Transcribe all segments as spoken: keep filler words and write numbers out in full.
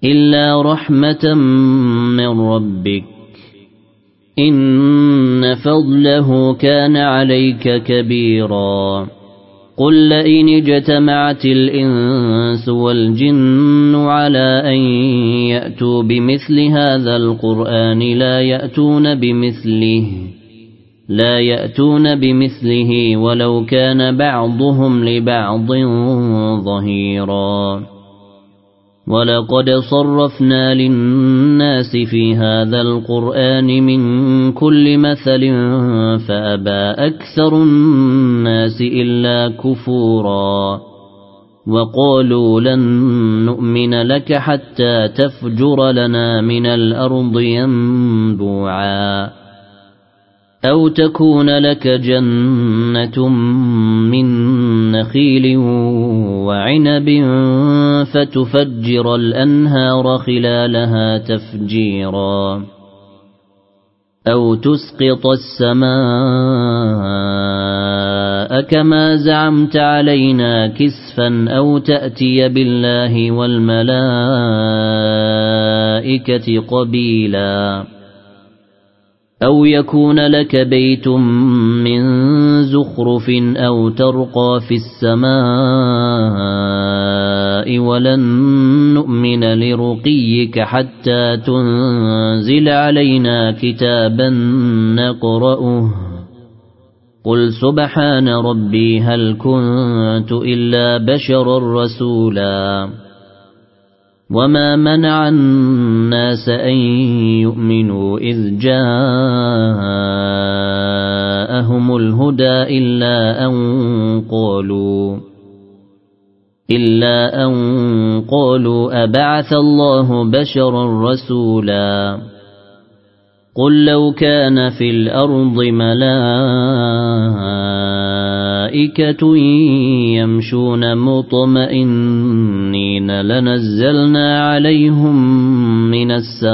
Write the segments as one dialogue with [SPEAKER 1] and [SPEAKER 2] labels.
[SPEAKER 1] إلا رحمة من ربك إن فضله كان عليك كبيرا قل لئن اجتمعت الإنس والجن على أن يأتوا بمثل هذا القرآن لا يأتون بمثله لا يأتون بمثله ولو كان بعضهم لبعض ظهيرا ولقد صرفنا للناس في هذا القرآن من كل مثل فأبى أكثر الناس إلا كفورا وقالوا لن نؤمن لك حتى تفجر لنا من الأرض ينبوعا أو تكون لك جنة من نخيل وعنب فتفجر الأنهار خلالها تفجيرا أو تسقط السماء كما زعمت علينا كسفا أو تأتي بالله والملائكة قبيلا أو يكون لك بيت من زخرف أو ترقى في السماء ولن نؤمن لرقيك حتى تنزل علينا كتابا نقرأه قل سبحان ربي هل كنت إلا بشرا رسولا وما منع الناس أن يؤمنوا إذ جاءهم الهدى إلا أن قالوا إلا أن قالوا أبعث الله بشرا رسولا قل لو كان في الأرض ملائكة يمشون مطمئنين لنزلنا عليهم من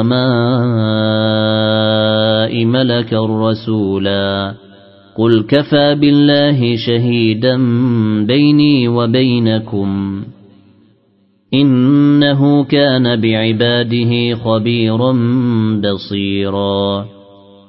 [SPEAKER 1] السماء ملكا رسولا قل كفى بالله شهيدا بيني وبينكم إنه كان بعباده خبيرا بصيرا